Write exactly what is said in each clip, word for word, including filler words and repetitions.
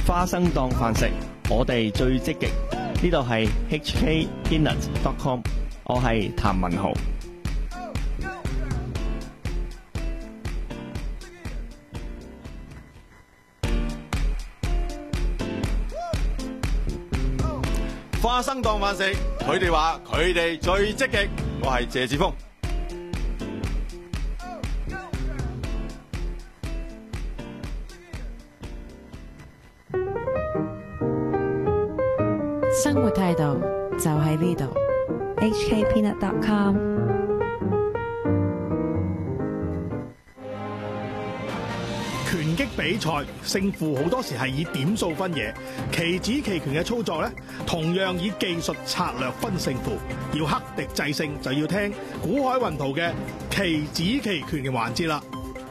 花生當飯食，我哋最積極。呢度係 H K Peanut dot com， 我係譚文豪。 花生當飯食，佢哋話佢哋最積極。我係謝志峰。 生活態度就喺呢度 ，H K Peanut dot com。 拳擊比賽勝負好多時係以點數分野，棋子棋拳嘅操作咧，同樣以技術策略分勝負。要克敵制勝，就要聽古海雲圖嘅棋子棋拳嘅環節啦。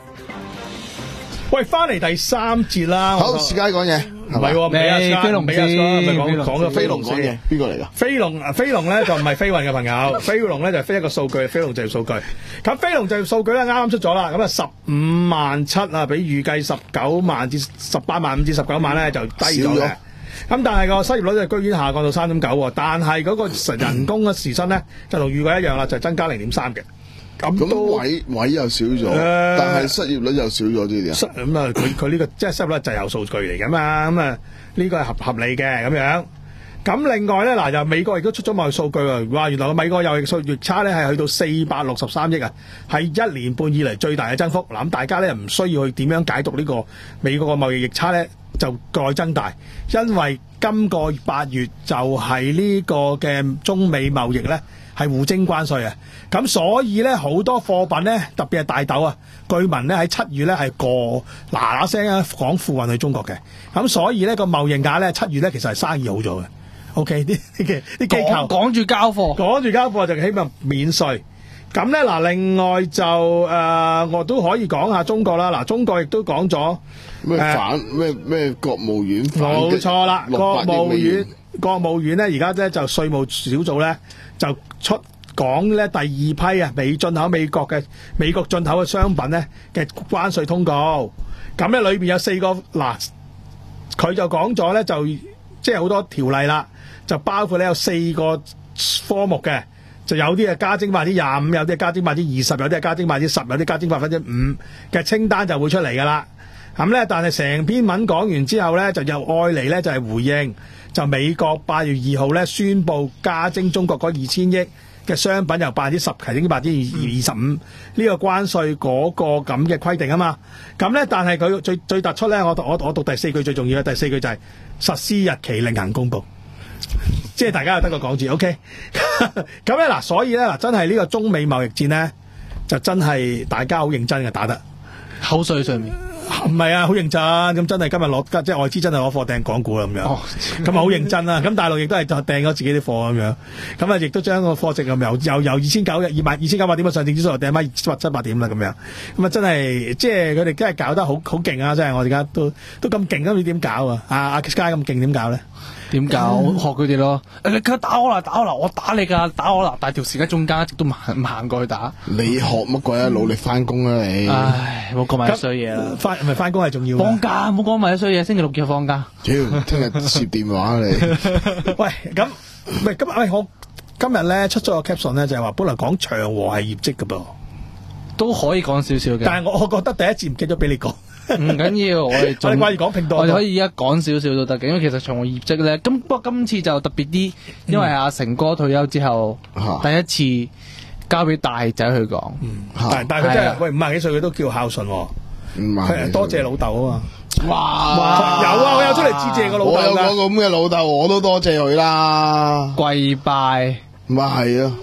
喂，翻嚟第三節啦。 好，時間講嘢。 唔係喎，俾阿飛龍俾阿咪講講咗飛龍講嘢，邊個嚟㗎？ 飛龍啊，飛龍咧就唔係飛運嘅朋友，飛龍咧就係飛一個數據，飛龍就業數據。咁飛龍就業數據咧啱啱出咗啦，咁啊十五萬七啊，比預計十九萬至十八萬五至十九萬咧就低咗嘅。咁但係個失業率就居然下降到三點九喎，但係嗰個人工嘅時薪咧就同預計一樣啦，就增加零點三嘅。 咁都位位又少咗，呃、但係失業率又少咗啲啲啊。咁啊，佢佢呢個即係失業率就有數據嚟㗎嘛，咁啊呢個係合合理嘅咁樣。咁另外咧嗱，就美國亦都出咗貿易數據喎，話原來個美國貿易數逆差咧係去到四百六十三億啊，係一年半以嚟最大嘅增幅。嗱，咁大家咧唔需要去點樣解讀呢個美國嘅貿易逆差咧，就再增大，因為今個八月就係呢個嘅中美貿易咧係互徵關稅啊，咁所以咧好多貨品咧，特別係大豆啊，據聞咧喺七月咧係過嗱嗱聲啊港付運去中國嘅，咁所以咧個貿易額咧七月咧其實係生意好咗嘅。OK， 啲啲啲機構趕住交貨， 趕住交貨就希望免稅。咁咧嗱，另外就誒、呃、我都可以講下中國啦。嗱，中國亦都講咗咩反咩咩國務院冇錯啦，國務院國務院咧而家咧就稅務小組咧就出講咧第二批啊美進口美國嘅美國進口嘅商品咧嘅關稅通告。咁咧裏邊有四個嗱，佢就講咗咧就即係好多條例啦，就包括咧有四個科目嘅。就有啲係加徵百分之廿五，有啲係加徵百分之二十，有啲係加徵百分之十，有啲加徵百分之五嘅清單就會出嚟㗎啦。咁咧，但係成篇文講完之後咧，就又愛嚟咧就係回應，就美國八月二號咧宣布加徵中國嗰二千億嘅商品由百分之十提升百分之二十五呢個關稅嗰個咁嘅規定啊嘛。咁咧，但係佢最最突出咧，我我我讀第四句最重要嘅第四句就係實施日期另行公佈。即係大家又得個講字 ，OK？ 咁咧嗱，所以咧嗱，真係呢個中美貿易戰咧，就真係大家好認真嘅打得口水上面， 唔係啊，好認真咁，真係今日攞即係外資真係攞貨訂港股啦咁樣，咁啊好認真啦。咁大陸亦都係訂咗自己啲貨咁樣，咁啊亦都將個貨值咁由由由二千九二萬二千九百點嘅上證指數訂翻七百點啦咁樣，咁啊真係即係佢哋真係搞得好好勁啊！真係我而家都都咁勁，咁你點搞啊？阿阿 Sky 咁勁點搞咧？ 點搞？學佢哋咯！你佢打我啦，打我啦，我打你噶，打我啦！但係條時間中間一直都唔行唔行過去打。 你學乜鬼啊？努力翻工啊你！ 唉，冇講埋啲衰嘢啦。 翻唔係翻工係重要。 放假冇講埋啲衰嘢，星期六日放假。 屌，聽日接電話你。 喂，咁喂今日喂我今日咧出咗個 caption 咧，就係話本來講長和係業績噶噃， 都可以講少少嘅。 但係我我覺得第一節唔記得俾你講。 唔緊要，我哋我哋關於講拼多多， 我哋可以而家講少少都得嘅，因為其實長和業績咧，咁不過今次就特別啲，因為阿成哥退休之後， 嗯、 第一次交俾大仔去講， 嗯、但但係佢真係喂五廿幾歲佢都叫孝順，佢多謝老豆啊嘛， 哇， 哇有啊，我有出嚟致謝個老豆， 我有個咁嘅老豆，我都多謝佢啦， 跪拜， 咪係啊。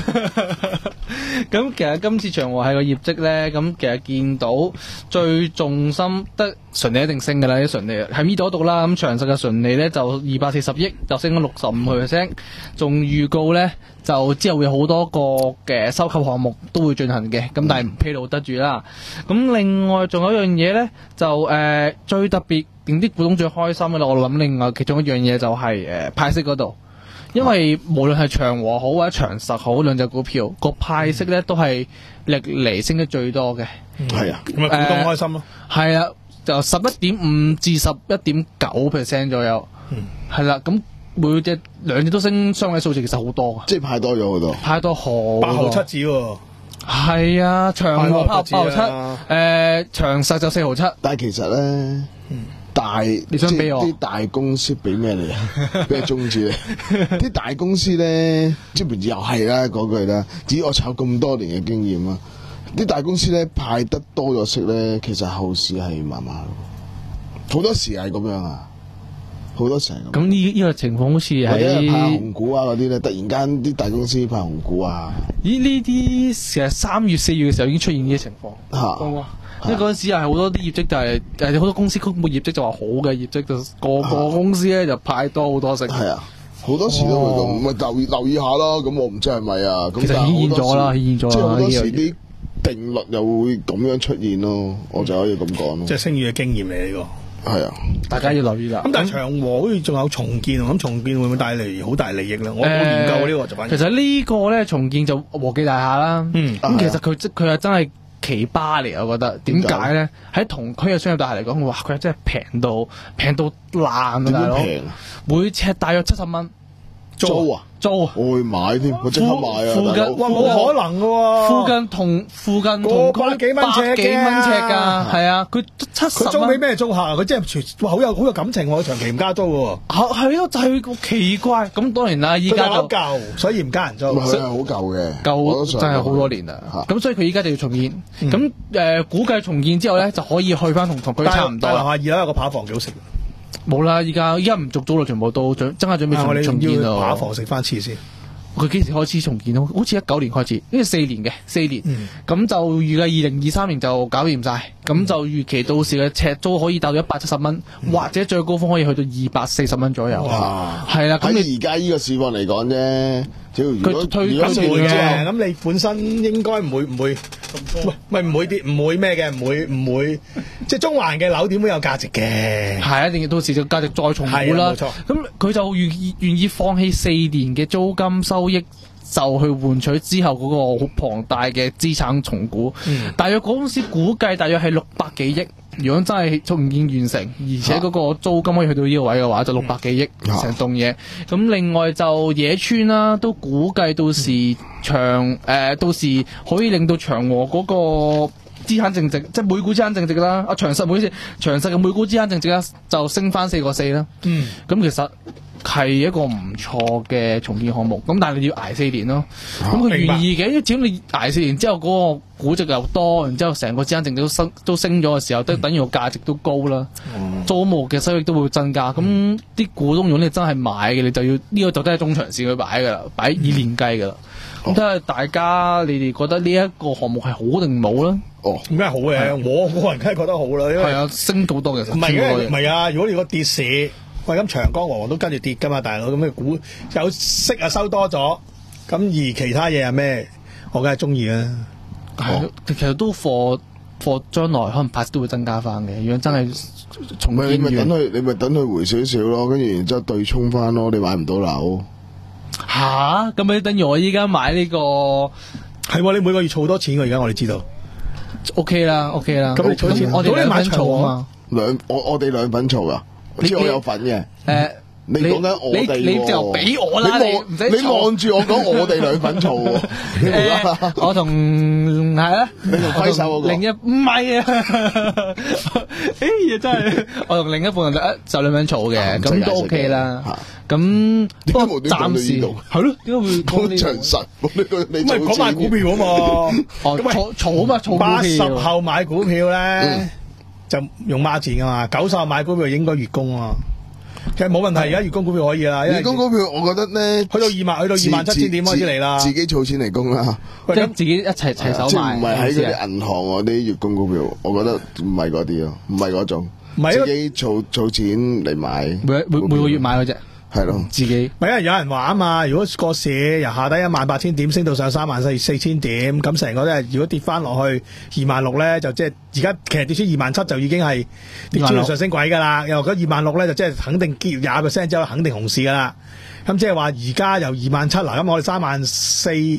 咁其實今次長和係個業績咧，咁其實見到最重心得純利一定升㗎啦，啲純利喺呢度度啦。咁長實嘅純利咧就二百四十億，就升咗六十五 percent， 仲預告咧就之後會有好多個嘅收購項目都會進行嘅，咁但係唔披露得住啦。咁另外仲有一樣嘢咧，就誒、呃、最特別令啲股東最開心嘅啦，我諗另外其中一樣嘢就係、是、誒、呃、派息嗰度。因為無論係長和好或者長實好兩隻股票個派息咧都係歷嚟升得最多嘅。 係、嗯、啊，咁啊股東開心咯。 係、呃、啊， 就十一點五至十一點九 percent 左右，係啦、嗯，咁每隻兩隻都升雙位數字，其實好多啊， 即係派多咗好多， 派多好八號七字喎， 係啊，長和八號七，誒、呃、長實就四號七， 但係其實咧。嗯大你想俾我啲大公司俾咩你啊？俾個中字你？啲大公司咧，即係又係啦嗰句啦。只要我炒咁多年嘅經驗啦，啲大公司咧派得多咗息咧，其實後市係麻麻咯。好多時係咁樣啊，好多時係咁。 咁呢呢個情況好似喺或者係派紅股啊嗰啲咧，突然間啲大公司派紅股啊。 咦？呢啲其實三月四月嘅時候已經出現呢啲情況。 嚇！ 因為嗰陣時係好多啲業績就係誒好多公司公佈業績就話好嘅業績，就個個公司咧就派多好多息。 係啊，好多時都會咁，咪、哦、留意留意下咯。咁我唔知係咪啊？ 其實顯現咗啦，顯現咗啦。 即係好多時啲定律又會咁樣出現咯，我就可以咁講咯。 即係星宇嘅經驗嚟呢個。係啊， 大家要留意啦。 咁但係長和好似仲有重建，咁重建會唔會帶嚟好大利益咧？我冇研究呢個就反。其實呢個咧重建就和記大廈啦。嗯，咁其實佢即佢係真係奇葩嚟，我覺得點解咧？喺同區嘅商業大廈嚟講，哇！佢真係平到平到爛啊，大佬！每尺大約七十蚊租啊！ 租啊！ 我會買添，我即刻買啊！ 附近哇，冇可能嘅喎！ 附近同附近同百幾蚊尺百幾蚊尺㗎，係啊！佢七十蚊。 佢租俾咩租客啊？佢真係全哇，好有好有感情喎！長期唔加租嘅喎。 係咯，就係個奇怪。咁當然啦，依家就舊，所以唔加人租。 佢係好舊嘅， 舊真係好多年啦。咁所以佢依家就要重建。咁誒，估計重建之後咧，就可以去翻同同佢差唔多。 但係樓下二樓有個扒房幾好食。 冇啦，依家依家唔續租啦，全部都準真係準備重重建咯。 扒房食翻次先。 佢幾時開始重建咯？好似一九年開始，因為四年嘅四年，咁、嗯、就預計二零二三年就搞掂晒，咁、嗯、就預期到時嘅尺租可以達到一百七十蚊，嗯、或者最高峰可以去到二百四十蚊左右。哇！係啦，咁你而家呢個市況嚟講啫， 佢推佢唔會嘅，咁你本身應該唔會唔會，唔係唔會跌，唔會咩嘅，唔會唔會，即係中環嘅樓點會有價值嘅？係一定要到時就價值再重估啦。冇錯，咁佢就願意願意放棄四年嘅租金收益，就去換取之後嗰個好龐大嘅資產重估。嗯、大約公司估計大約係六百幾億。如果真係重建完成，而且嗰個租金可以去到呢個位嘅話，就六百幾億成棟嘢。咁、啊、另外就野村啦，都估計到時長誒、呃，到時可以令到長和嗰個資產淨值，即係每股資產淨值啦。啊，長實每次長實嘅每股資產淨值啦，就升翻四個四啦。嗯，咁其實係一個唔錯嘅重建項目。咁但係你要捱四年咯。咁佢願意嘅，因為只要你捱四年之後嗰、那個估值又多，然之後成個資產淨值都升都升咗嘅時候，都、嗯、等於個價值都高啦。嗯、租務嘅收益都會增加。咁啲、嗯、股東如果你真係買嘅，你就要呢、這個就真係中長線去擺噶啦，擺以年計噶啦。咁睇下大家你哋覺得呢一個項目係好定唔好啦？ 哦，咁梗係好嘅，啊、我個人梗係覺得好啦。因為係啊，升好多嘅。唔係唔係啊！如果你個跌市，喂咁長江黃黃都跟住跌噶嘛，大佬咁嘅股有息啊收多咗，咁而其他嘢係咩？我梗係中意啦。 係、哦，其實都貨貨將來可能派息都會增加翻嘅。如果真係重建， 你咪等佢，你咪等佢回少少咯，跟住然之後對沖翻咯。你買唔到樓吓，咁咪等於我依家買呢、這個係、啊、你每個月儲多錢㗎。而家我哋知道 ，OK 啦，OK 啦。咁你儲錢，我哋兩份儲啊嘛。 兩我我哋兩份儲噶，你知我有份嘅。誒、呃。你講緊我哋， 你就俾我啦，你唔使你望住我講我哋兩份嘈喎。 誒，我同係啊， 你同揮手嗰個， 另一唔係啊，誒，真係我同另一半就就兩份嘈嘅，咁都 OK 啦。咁不過暫時係咯，點解會講呢？ 長實，你唔係講買股票啊嘛？ 哦，嘈嘈啊嘛，嘈股票。 八十後買股票咧，就用孖展噶嘛，九十後買股票應該月供啊。其實冇問題，而家月供股票可以啦。 月供股票我覺得咧， 去到二萬，去到二萬七千點開始嚟啦。 自己儲錢嚟供啦， 即係自己一齊齊手買。 唔係喺嗰啲銀行嗰啲月供股票，我覺得唔係嗰啲咯，唔係嗰種。自己儲儲錢嚟買， 每每每個月買嗰隻。 係咯， 自己。 唔係因為有人話啊嘛，如果個市由下低一萬八千點升到上三萬四四千點，咁成個咧，如果跌翻落去二萬六咧，就即係而家其實跌出二萬七就已經係跌出上升軌噶啦。又嗰二萬六咧，就即係肯定跌廿 percent 之後肯定熊市噶啦。咁即係話而家由二萬七嗱，咁我哋三萬四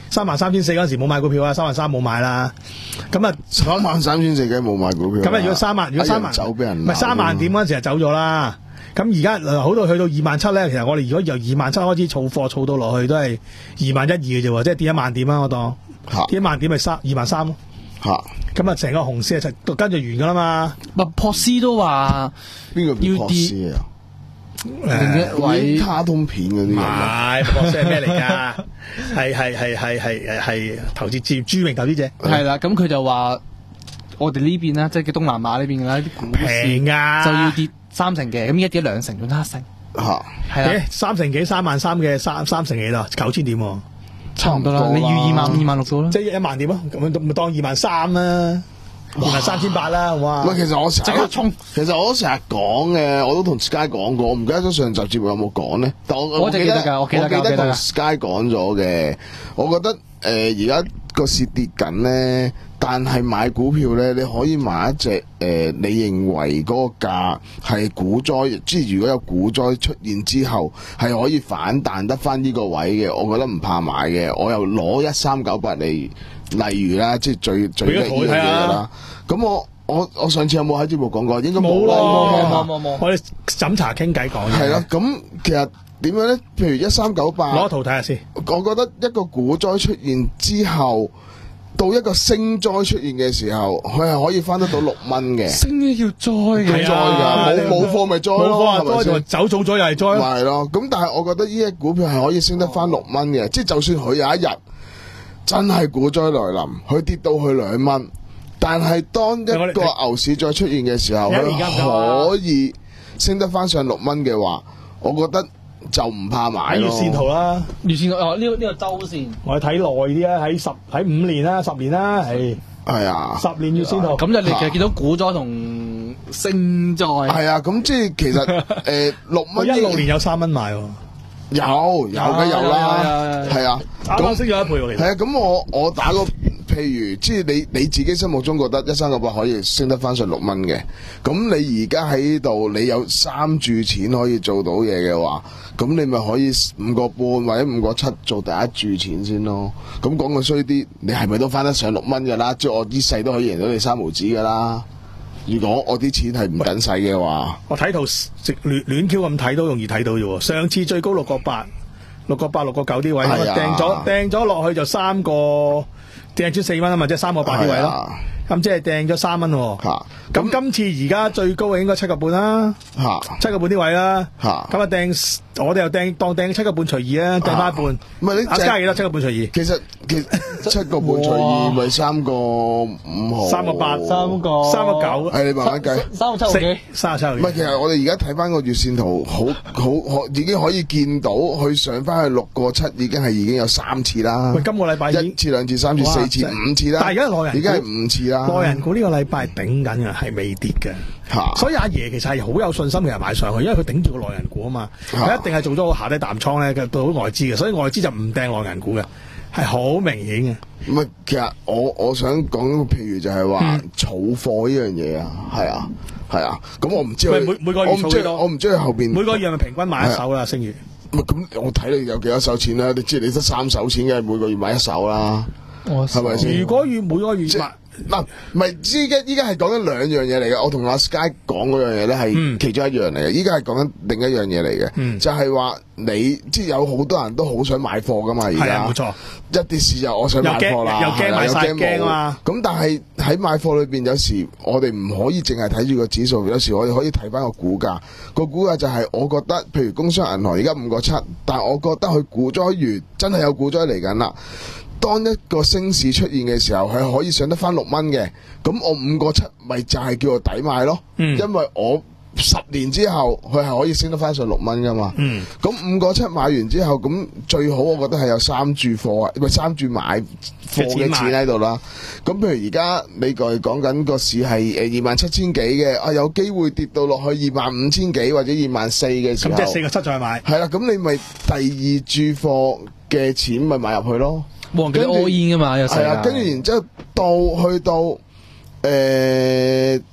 三萬三千四嗰陣時冇買股票啊，三萬三冇買啦。咁啊， 三萬三千四梗係冇買股票啦。 咁啊，如果三萬，如果三萬走俾人， 唔係三萬點嗰陣時就走咗啦。咁而家好到去到二萬七咧，其實我哋如果由二萬七開始儲貨，儲到落去都係二萬一二嘅啫喎，即係跌一萬點啊！我當跌一萬點咪三二萬三咯。 嚇！ 咁啊，成個熊市啊，就跟住完噶啦嘛。 咪博斯都話邊個叫博斯啊？ 另一位卡通片嗰啲人， 唔係博斯係咩嚟㗎？係係係係係係投資專著名投資者。 係啦，咁佢就話我哋呢邊啦，即係叫東南亞呢邊嘅啦，啲股市平㗎， 就要跌三成嘅，咁而家跌兩成，仲差一成。 嚇！ 係啦， 三成幾三萬三嘅三三成幾啦，九千點喎。 差唔多啦。你預二萬二萬六到啦， 即係一萬點咯，咁咪當二萬三啦，二萬三千八啦，哇！ 唔係，其實我成日即刻衝， 其實我都成日講嘅，我都同 Sky 講過，我唔記得咗上集節目有冇講咧。但我我就記得㗎，我記得㗎， 我記得同我記得㗎 Sky 講咗嘅。我覺得誒而家個市跌緊咧，但係買股票咧，你可以買一隻誒、呃，你認為嗰個價係股災，即係如果有股災出現之後，係可以反彈得翻呢個位嘅，我覺得唔怕買嘅。我又攞一三九八嚟，例如啦，即係最最叻呢樣嘢啦。咁我我我上次有冇喺節目講過？應該冇啦， 冇冇冇冇。 我哋飲茶傾偈講。 係啦，咁其實點樣咧？譬如一三九八， 攞圖睇下先。 我覺得一個股災出現之後，到一個升災出現嘅時候，佢係可以翻得到六蚊嘅。 升嘅要災嘅， 係災㗎，冇冇貨咪災咯，係咪先？ 走早咗又係災咯。 係咯，咁但係我覺得呢隻股票係可以升得翻六蚊嘅，即係就算佢有一日真係股災來臨，佢跌到去兩蚊。但係當一個牛市再出現嘅時候，佢可以升得翻上六蚊嘅話，我覺得就唔怕買咯。 睇月線圖啦， 月線哦呢個呢個周線， 我哋睇耐啲啊，喺十喺五年啦，十年啦，係係啊， 十年月線圖。 咁就你其實見到股災同升災。 係啊，咁即係其實誒六蚊一六年有三蚊買喎。 有有嘅有啦，係啊， 啱啱升咗一倍喎，其實。 係啊，咁我我打個譬如，即係你你自己心目中覺得一三九八可以升得翻上六蚊嘅，咁你而家喺度你有三注錢可以做到嘢嘅話，咁你咪可以五個半或者五個七做第一注錢先咯。咁講句衰啲，你係咪都翻得上六蚊㗎啦？即係我呢世都可以贏到你三毫子㗎啦。如果我啲錢係唔緊使嘅話， 我睇圖直亂亂 Q 咁睇都容易睇到啫喎。上次最高六個八、六個八、六個九啲位，掟咗掟咗落去就三個掟咗四蚊啊嘛，即係三個八啲位咯。咁即係掟咗三蚊喎。嚇！咁今次而家最高應該七個半啦。嚇！七個半啲位啦。嚇！咁啊掟，我哋又掟當掟七個半除二啦，掟翻一半。唔係你阿加幾多？七個半除二。 其實其實七個半除二咪三個五毫。 三個八，三個三個九。 係你慢慢計。 三個七毫幾？ 三個七毫幾。 唔係，其實我哋而家睇翻個月線圖，好好可已經可以見到佢上翻去六個七，已經係已經有三次啦。 喂，今個禮拜一次、兩次、三次、四次、五次啦。 但係而家內人已經係五次啦。 內人股呢個禮拜頂緊嘅係未跌嘅， 嚇。 所以阿爺其實係好有信心其實買上去，因為佢頂住個內人股啊嘛，佢一定係做咗個下低淡倉咧，到外資嘅，所以外資就唔掟內人股嘅，係好明顯嘅。 唔係，其實我我想講個譬如就係話儲貨呢樣嘢啊，係啊，係啊。咁我唔知佢每每個月儲幾多？ 我唔知佢後邊每個月係咪平均買一手啦？星月。 咁我睇你有幾多手錢啦？你知你得三手錢嘅，每個月買一手啦，係咪先？ 如果月每個月買。 嗱，唔係依家依家係講緊兩樣嘢嚟嘅。我同阿 Sky 講嗰樣嘢咧係其中一樣嚟嘅。依家係講緊另一樣嘢嚟嘅，嗯、就係話你即係有好多人都好想買貨噶嘛。而家冇錯， 一跌市就我想買貨啦， 又驚買晒驚啊嘛。 咁但係喺買貨裏邊，有時我哋唔可以淨係睇住個指數，有時我哋可以睇翻個股價。個股價就係我覺得，譬如工商銀行而家五個七，但係我覺得佢股災完真係有股災嚟緊啦。當一個升市出現嘅時候，係可以上得翻六蚊嘅，咁我五個七咪就係叫做抵買咯，嗯、因為我十年之後佢係可以升得翻上六蚊噶嘛。咁五個七買完之後，咁最好我覺得係有三注貨啊，唔係三注買貨嘅錢喺度啦。咁譬如而家你個講緊個市係誒二萬七千幾嘅，啊有機會跌到落去二萬五千幾或者二萬四嘅時候， 咁即係四個七再買。 係啦，咁你咪第二注貨嘅錢咪買入去咯。 跟住 all in 噶嘛，有時係啊，跟住然之後到去到誒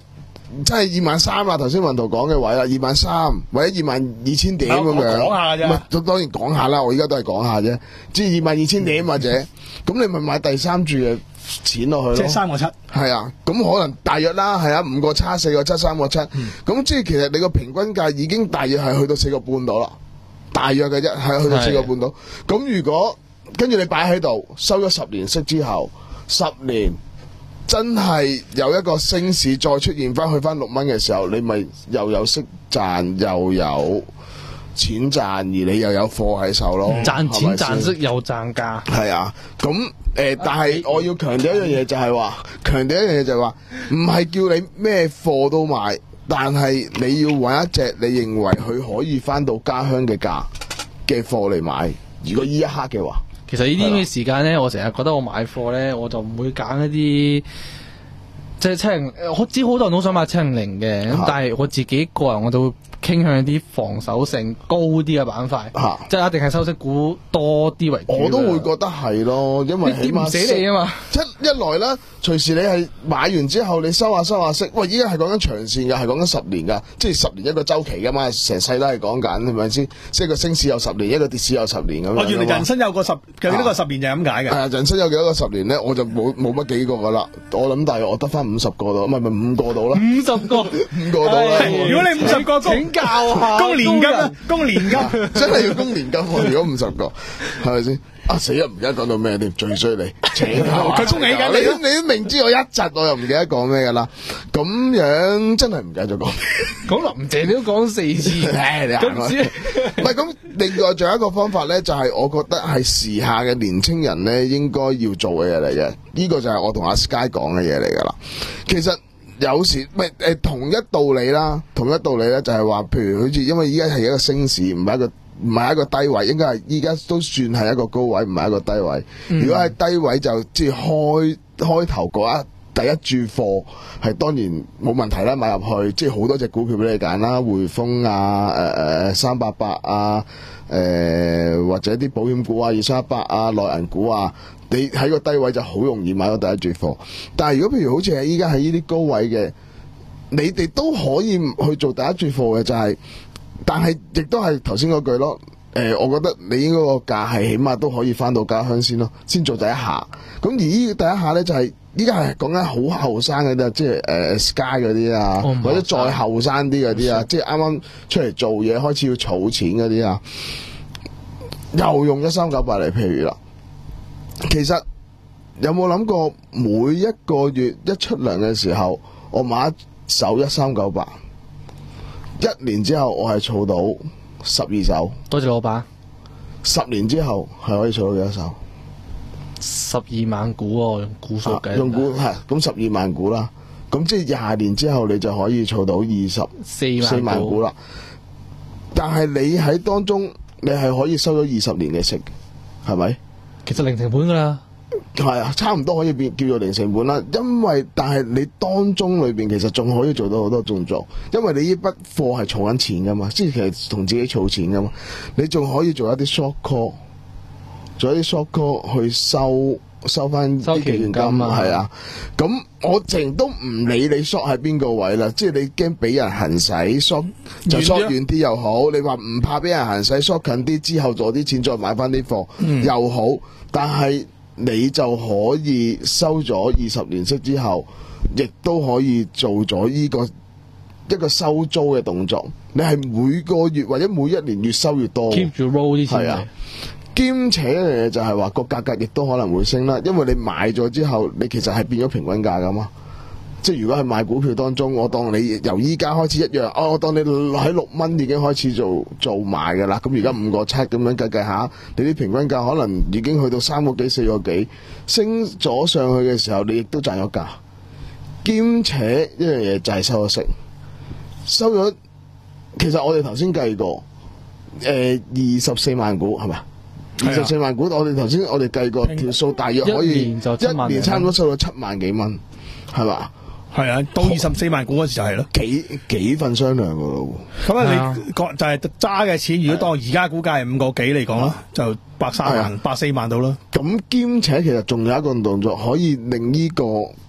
真係二萬三啦，頭先雲圖講嘅位啦，二萬三或者二萬二千點咁樣。 講下啫， 唔係，當然講下啦，我而家都係講下啫，即係二萬二千點或者，咁你咪買第三注嘅錢落去咯。 即係三個七。 係啊，咁可能大約啦，係啊，五個七、四個七、三個七，咁、嗯、即係其實你個平均價已經大約係去到四個半度啦，大約嘅啫，係去到四個半度。咁如果跟住你擺喺度，收咗十年息之後，十年。真係有一個升市再出現翻去翻六蚊嘅時候，你咪又有息賺又有錢賺，而你又有貨喺手咯。 賺錢賺息又賺價。 係啊，咁誒、呃，但係我要強調一樣嘢就係話，強調一樣嘢就係話，唔係叫你咩貨都買，但係你要揾一隻你認為佢可以翻到家鄉嘅價嘅貨嚟買。如果呢一刻嘅話。 其實呢啲嘅時間咧，我成日覺得我買貨咧，我就唔會揀一啲即係七零，我知好多人都想買七零零嘅，咁但係我自己個人我就會傾向一啲防守性高啲嘅板塊，啊、即係一定係收息股多啲為主。 我都會覺得係咯，因為起碼跌唔死你啊嘛。 一一來啦，隨時你係買完之後，你收下收下息。喂，依家係講緊長線㗎，係講緊十年㗎，即係十年一個週期㗎嘛，成世都係講緊，係咪先？即係個升市有十年，一個跌市有十年咁樣。 我原來人生有個十，幾多個十年就係咁解嘅。 係啊，人生有幾多個十年咧？我就冇冇乜幾個㗎啦。我諗大約我得翻五十個度，唔係唔係五個度啦。 五十個， 五個度啦。 如果你五十個請教下， 供年金啊，供年金， 真係要供年金喎！如果五十個，係咪先？啊死啦！唔記得講到咩添，最衰你請佢恭喜緊你，你都明知我一窒，我又唔記得講咩噶啦。咁樣真係唔記得咗講。 講林鄭你都講四次， 唉，你行啦。唔係咁，另外仲有一個方法咧，就係我覺得係時下嘅年青人咧應該要做嘅嘢嚟嘅。呢個就係我同阿 Sky 講嘅嘢嚟噶啦。其實有時唔係誒同一道理啦，同一道理咧就係話，譬如好似因為依家係一個升市，唔係一個。唔係一個低位，應該係依家都算係一個高位，唔係一個低位。嗯、如果係低位就即係開開頭嗰一第一注貨係當然冇問題啦，買入去即係好多隻股票俾你揀啦，匯豐啊、誒誒三八八啊、誒、呃、或者啲保險股啊、二三一八啊、內銀股啊，你喺個低位就好容易買到第一注貨。但係如果譬如好似係依家喺呢啲高位嘅，你哋都可以去做第一注貨嘅，就係、是。但係亦都係頭先嗰句咯，誒、呃，我覺得你應該個價係起碼都可以翻到家鄉先咯，先做第一下。咁而呢第一下咧就係依家係講緊好後生嗰啲，即係誒、呃、Sky 嗰啲啊，哦、或者再後生啲嗰啲啊，即係啱啱出嚟做嘢開始要儲錢嗰啲啊，又用一三九八嚟譬如啦。其實有冇諗過每一個月一出糧嘅時候，我買一手一三九八？一年之後我係儲到十二手， 多謝老闆。 十年之後係可以儲到幾多手？ 十二萬股喎、哦，用股數計、啊。 用股係咁十二萬股啦，咁即係廿年之後你就可以儲到二十四萬股啦。但係你喺當中你係可以收咗二十年嘅息，係咪？ 其實零成本噶啦。 係啊，差唔多可以變叫做零成本啦。因為但係你當中裏邊其實仲可以做到好多動作，因為你呢筆貨係儲緊錢噶嘛，即係其實同自己儲錢噶嘛。你仲可以做一啲 short call， 做一啲 short call 去收收翻啲期權金啊，係啊。咁我淨都唔理你 short 喺邊個位啦，即係你驚俾人行使 short 就 short 遠啲又好，你話唔怕俾人行使 short 近啲之後攞啲錢再買翻啲貨又好，但係。你就可以收咗二十年息之後，亦都可以做咗呢個一個收租嘅動作。你係每個月或者每一年越收越多 ，keep 住 roll 啲錢。 係啊，兼且一樣嘢就係話個價格亦都可能會升啦，因為你買咗之後，你其實係變咗平均價噶嘛。即係如果係買股票當中，我當你由依家開始一樣，哦，我當你喺六蚊已經開始做做買㗎啦。咁而家五個七咁樣計計下，你啲平均價可能已經去到三個幾四個幾，升咗上去嘅時候，你亦都賺咗價。兼且一樣嘢就係收咗息，收咗。其實我哋頭先計過，誒二十四萬股係咪？二十四萬股，我哋頭先我哋計過條數，大約可以一年，一年差唔多收到七萬幾蚊，係嘛？ 係啊，到二十四萬股嗰時就係咯， 幾幾份商量噶咯。 咁啊，你就係揸嘅錢，如果當而家估計係五個幾嚟講啦，就百三萬、百四萬到啦。 咁兼且其實仲有一個動作可以令呢個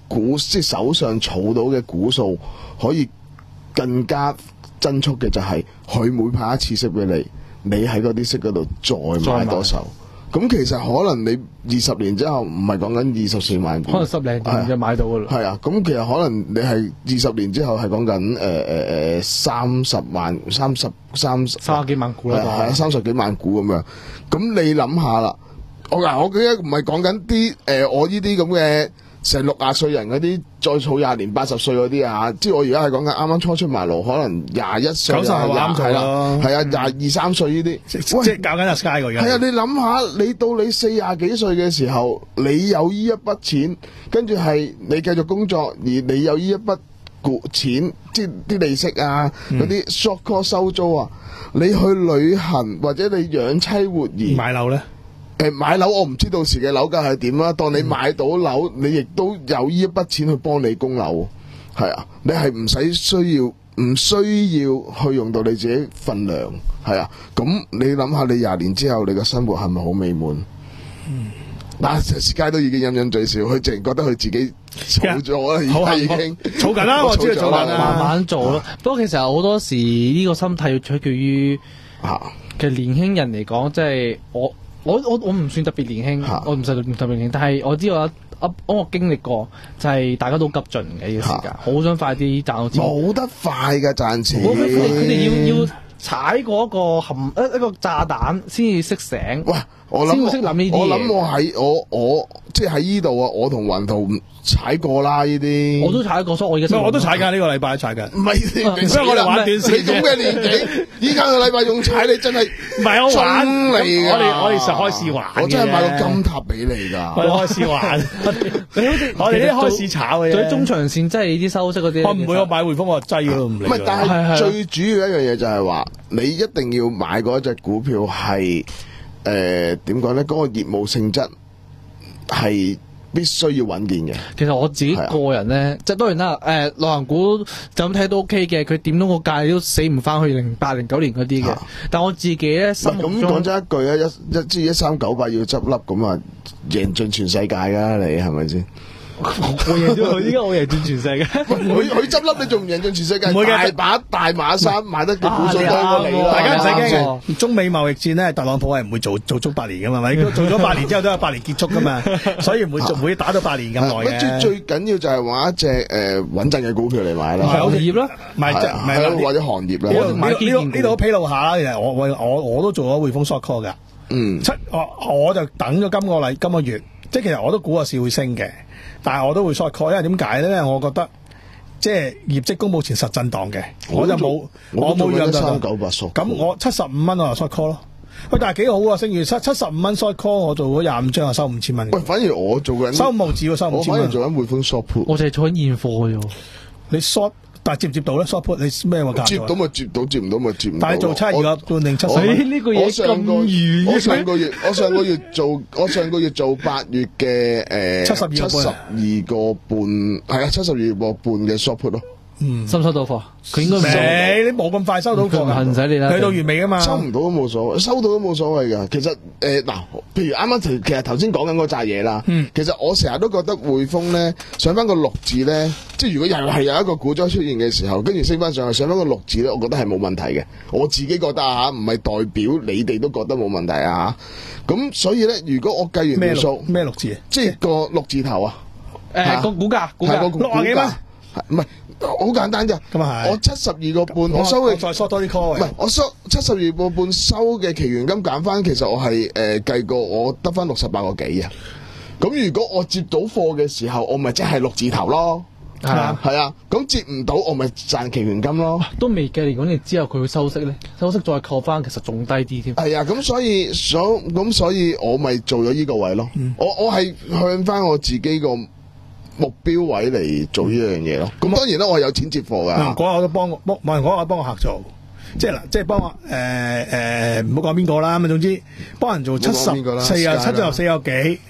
股即係手上儲到嘅股數可以更加增速嘅，就係佢每派一次息俾你，你喺嗰啲息嗰度再買多手。咁其實可能你二十年之後唔係講緊二十四萬股， 可能十零年就買到噶啦。 係啊，咁其實可能你係二十年之後係講緊誒誒誒三十萬、三十三三十幾萬股啦， 係啊，三十幾萬股咁樣。咁你諗下啦，我嗱我記得唔係講緊啲誒我呢啲咁嘅成六廿歲人嗰啲，再儲廿年八十歲嗰啲啊，即係我而家係講緊啱啱初出茅廬，可能廿一歲、 九十後啱做咯， 係啊，廿二三歲呢啲， 即係教緊阿 Sky 個樣。 係啊，你諗下，你到你四廿幾歲嘅時候，你有呢一筆錢，跟住係你繼續工作，而你有呢一筆股錢，即係啲利息啊，嗰啲 short call 收租啊，你去旅行或者你養妻活兒， 買樓咧？ 誒買樓我唔知到時嘅樓價係點啦，當你買到樓，你亦都有呢一筆錢去幫你供樓，係啊，你係唔使需要唔需要去用到你自己份糧，係啊，咁你諗下你廿年之後你嘅生活係咪好美滿？嗯，嗱，時街都已經飲飲醉笑，佢淨係覺得佢自己儲咗啦，而家已經儲緊啦，我知道儲緊啦， 慢慢做咯。不過其實好多時呢個心態要取決於啊， 其實年輕人嚟講，即係我。我我我唔算特別年輕，啊、我唔算特別年輕，但係我知道啊，我我經歷過，就係、是、大家都急進嘅呢個時間，好、啊、想快啲賺到錢。 冇得快㗎賺錢。 佢哋要要踩過一個含一一個炸彈先至識醒。 喂，我諗先會識諗呢啲嘢。 我諗我喺我我即係喺呢度啊！我同雲圖踩過啦呢啲。 我都踩過，所以我而家我都踩㗎，呢個禮拜踩㗎。 唔係， 所以我哋玩短線你咁嘅年紀，依家個禮拜仲踩你真係唔係我玩嚟㗎。 我哋我哋實開始玩。 我真係買個金塔俾你㗎。 我哋開始玩。你好似我哋啲開始炒嘅。 最中長線即係呢啲收息嗰啲。 我唔會，我買匯豐我擠都唔理。 唔係，但係最主要一樣嘢就係話，你一定要買嗰隻股票係誒點講咧？嗰個業務性質係必須要穩健嘅。 其實我自己個人咧，啊、即係當然啦。誒、呃，內行股就咁睇都 OK 嘅，佢點到個價都死唔翻去零八零九年嗰啲嘅。啊、但我自己咧，心目中咁講真一句咧，一一支一三九八要執笠咁啊，贏盡全世界㗎，你係咪先？ 我贏咗，依家我贏盡全世界。 佢佢執笠，你仲唔贏盡全世界？ 唔會嘅， 大把大馬山買得嘅股數多過你啦。 大家唔使驚嘅。中美貿易戰咧，特朗普係唔會做做足八年噶嘛？咪做咗八年之後都有八年結束噶嘛？所以唔會唔會打到八年咁耐嘅。 最最緊要就係話一隻誒穩陣嘅股票嚟買啦。 行業啦， 唔係即係或者行業啦。 呢度呢度披露下啦，其實我我我我都做咗匯豐 short call 噶。 嗯， 七我我就等咗今個禮今個月，即係其實我都估個市會升嘅。但係我都會 short call，因為點解咧？因為我覺得即係業績公佈前實震盪嘅，我就冇我冇約到。 三九八索， 咁我七十五蚊我就 short call 咯。喂，但係幾好啊！升完七七十五蚊 short call，我做咗廿五張啊，收五千蚊。 喂，反而我做緊收五字喎，收五千蚊。 我反而做緊匯豐 short put， 我就係做緊現貨嘅啫。 你 short，但係接唔接到咧 short put？你咩價？ 接到咪接到，接唔到咪接唔到。 但係做七二個半定七十？ 呢個嘢咁遠。 我上個月我上個月做我上個月做八月嘅誒七十二七十二個半，係啊七十二個半嘅 short put 咯。 嗯，收唔收到貨？佢應該唔收。你冇咁快收到貨㗎， 唔使你啦。 去到月尾啊嘛。 收唔到都冇所謂，收到都冇所謂㗎。其實誒嗱、呃，譬如啱啱其實頭先講緊嗰扎嘢啦。嗯、其實我成日都覺得匯豐咧上翻個六字咧，即係如果又係有一個股災出現嘅時候，跟住升翻上去上翻個六字咧，我覺得係冇問題嘅。我自己覺得啊，唔係代表你哋都覺得冇問題啊。咁所以咧，如果我計完條數， 咩六字？ 即係個六字頭啊。 誒、呃，個股價，股價六啊幾蚊？ 唔係。好簡單啫， 咁啊係。 我七十二個半，我收嘅再收多啲 call。 唔係，我收七十二個半收嘅期權金減翻，其實我係誒計過，我得翻六十八個幾啊。咁如果我接到貨嘅時候，我咪即係六字頭咯。係啊，係啊。咁接唔到，我咪賺期權金咯。 都未計，如果你之後佢會收息咧，收息再扣翻，其實仲低啲添。 係啊，咁所以所咁所以我咪做咗呢個位咯。嗯、我我係向翻我自己個目標位嚟做呢樣嘢咯，咁當然啦，我係有錢接貨噶。 嗱，嗰下我都幫我幫，冇人講我幫我客做，即係嗱，即係幫我誒誒，唔好講邊個啦，咁總之幫人做七十四啊，七十四個幾，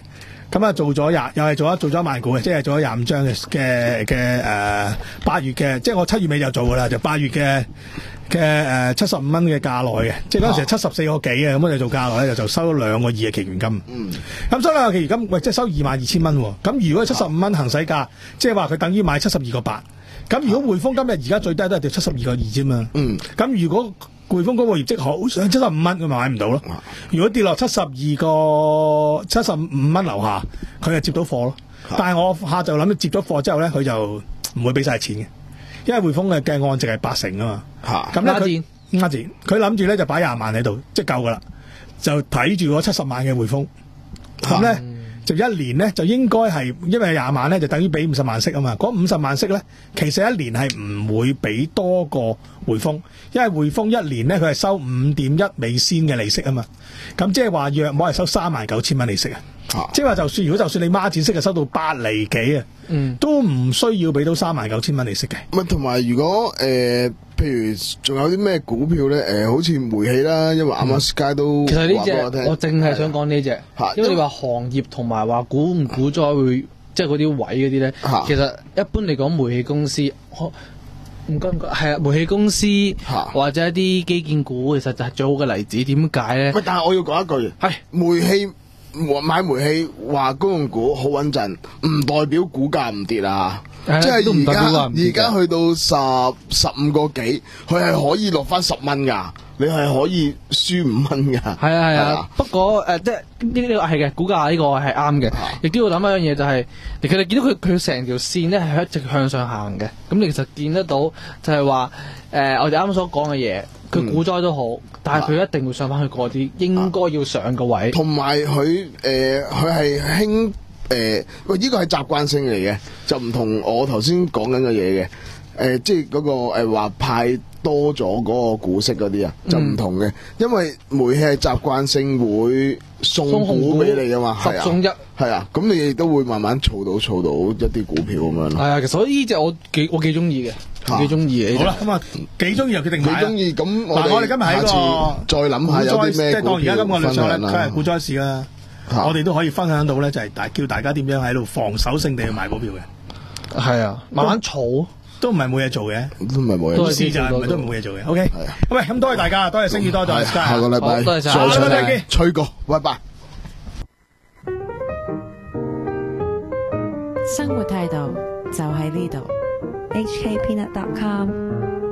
咁啊做咗廿，又係做咗做咗一萬股嘅，即係做咗廿五張嘅嘅嘅誒八月嘅，即係我七月尾就做噶啦，就八月嘅嘅誒七十五蚊嘅價內嘅，即係嗰陣時係七十四個幾嘅，咁我哋做價內咧就就收咗兩個二嘅期權金。 嗯， 咁收兩個期權金，喂，即係收二萬二千蚊喎。咁如果七十五蚊行使價，即係話佢等於買七十二個八。咁如果匯豐今日而家最低都係掉七十二個二啫嘛。 嗯， 咁如果匯豐嗰個業績好上七十五蚊，佢咪買唔到咯。如果跌落七十二個七十五蚊樓下，佢就接到貨咯。但係我下晝諗住接咗貨之後咧，佢就唔會俾晒錢嘅，因為匯豐嘅嘅按值係八成啊嘛。 嚇， 咁咧佢啱字，佢諗住咧就擺廿萬喺度，即係夠噶啦，就睇住嗰七十萬嘅匯豐。咁咧就一年咧就應該係因為廿萬咧就等於俾五十萬息啊嘛。嗰五十萬息咧其實一年係唔會俾多過匯豐，因為匯豐一年咧佢係收五點一美仙嘅利息啊嘛。咁即係話約莫係收三萬九千蚊利息啊。即係話就算如果就算你孖展息係收到八厘幾啊，嗯，都唔需要俾到三萬九千蚊利息嘅。 唔係同埋如果誒、呃，譬如仲有啲咩股票咧？誒、呃，好似煤氣啦，因為啱啱 Sky 都其實呢話俾我聽隻我淨係想講呢隻，因為你話行業同埋話股唔股災會即係嗰啲位嗰啲咧，其實一般嚟講煤氣公司，唔該唔該，係啊，煤氣公司或者一啲基建股，其實就係最好嘅例子。點解咧？ 喂，但係我要講一句，係煤氣。買煤氣話公用股好穩陣，唔代表股價唔跌啊！即係而家而家去到十十五個幾，佢係可以落翻十蚊噶，你係可以輸五蚊噶。 係啊係啊，不過誒，即係呢呢個係嘅，股價呢個係啱嘅，亦都要諗一樣嘢就係，其實你見到佢佢成條線咧係一直向上行嘅，咁你其實見得到就係話誒，我哋啱啱所講嘅嘢。佢股災都好，嗯、但係佢一定會上翻去嗰啲應該要上嘅位。 同埋佢誒，佢係興誒，喂，呢個係習慣性嚟嘅，就唔同我頭先講緊嘅嘢嘅。誒、呃，即係嗰、那個誒話、呃、派多咗嗰個股息嗰啲啊，就唔同嘅，嗯、因為煤氣係習慣性會送股俾你噶嘛， 十送一， 係啊，咁你亦都會慢慢儲到儲到一啲股票咁樣咯。 係啊，其實所以呢隻我幾我幾中意嘅。幾中意嘅， 好啦，咁啊幾中意就決定買。 幾中意咁， 嗱，我哋今日喺個再諗下有啲咩即係當而家今個分享咧，佢係股災市啦。我哋都可以分享到咧，就係大叫大家點樣喺度防守性地去買股票嘅。 係啊，慢慢儲都唔係冇嘢做嘅， 都唔係冇嘢。 股市就係唔係都冇嘢做嘅。OK，係啊。喂，咁多謝大家，多謝星宇，多謝 Sky。 下個禮拜多謝晒， 再再見， 吹過，拜拜。 生活態度就喺呢度。H K Peanut dot com